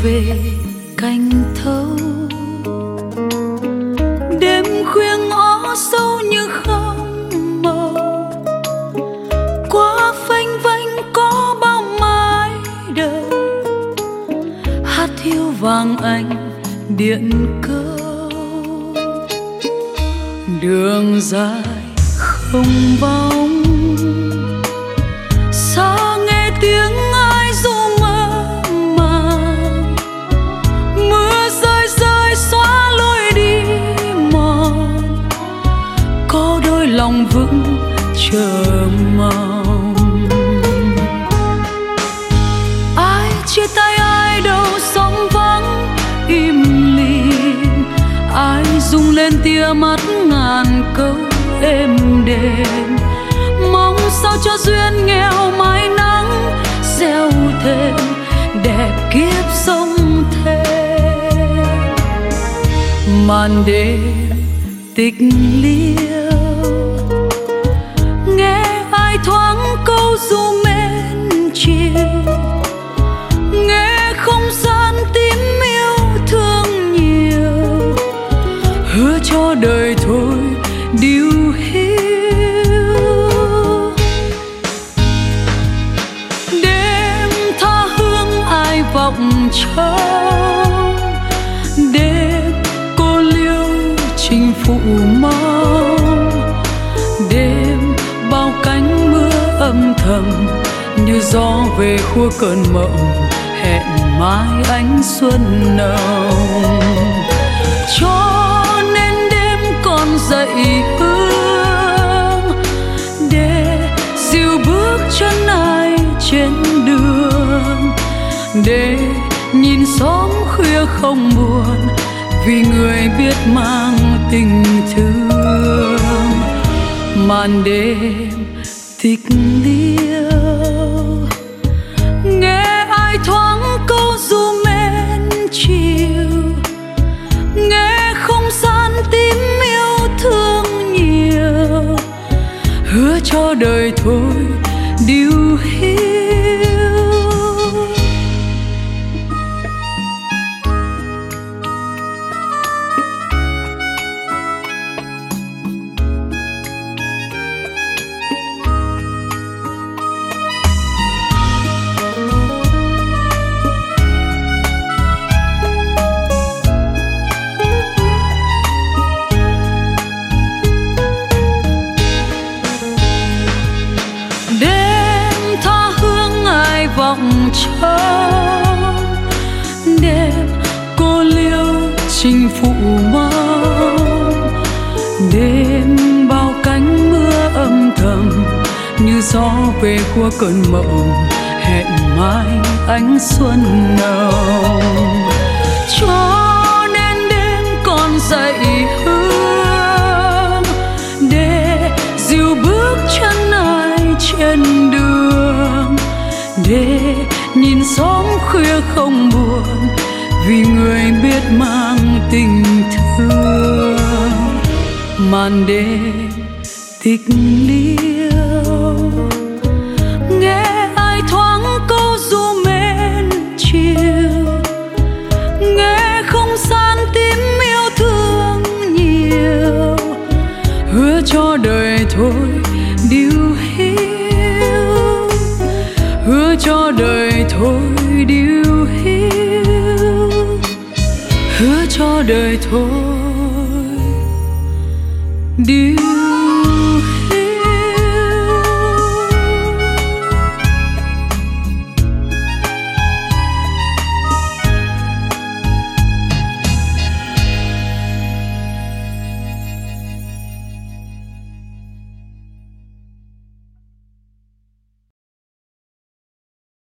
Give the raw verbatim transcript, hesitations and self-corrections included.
về cành thâu. Đêm khuya ngõ sâu như không màu, qua phanh phanh có bao mái đời. Hát hiu vàng anh điện câu, đường dài không bóng. Xa nghe tiếng ai ru mơ màng, mưa rơi rơi xóa lối đi mòn. Có đôi lòng vững chờ mong. Ai chia tay ai đâu sóng vắng im lìm. Ai rung lên tia mắt ngàn câu êm đềm. Mong sao cho duyên nghèo mãi nắng gieo thêm đẹp kiếp sống thêm. Màn đêm tịch liêu, nghe ai thoáng câu ru mến chiều. Nghe không gian tím yêu thương nhiều, hứa cho đời thôi điều hiu. Đêm tha hương ai vọng trông, đêm cô liêu chinh phụ mong. Đêm bao cánh mưa âm thầm như gió về khua cơn mộng. Hẹn mai ánh xuân nồng, cho nên đêm còn dậy hương để dìu bước chân ai trên đường. Để nhìn xóm khuya không buồn, vì người biết mang tình thương. Màn đêm tịch liêu, nghe ai thoáng câu ru mến chiều. Nghe không gian tím yêu thương nhiều, hứa cho đời thôi điều hiu. Vọng trông, đêm cô liêu chinh phụ mong. Đêm bao cánh mưa âm thầm như gió về qua cơn mộng. Hẹn mai ánh xuân nồng, cho nên đêm còn dậy hương để dìu bước chân ai trên đường. Để nhìn xóm khuya không buồn, vì người biết mang tình thương. Màn đêm tịch liêu, nghe ai thoáng câu ru mến chiều. Nghe không gian tím yêu thương nhiều, hứa cho đời thôi điều hiu. Hứa cho đời thôi điều hiu. Hứa cho đời thôi điều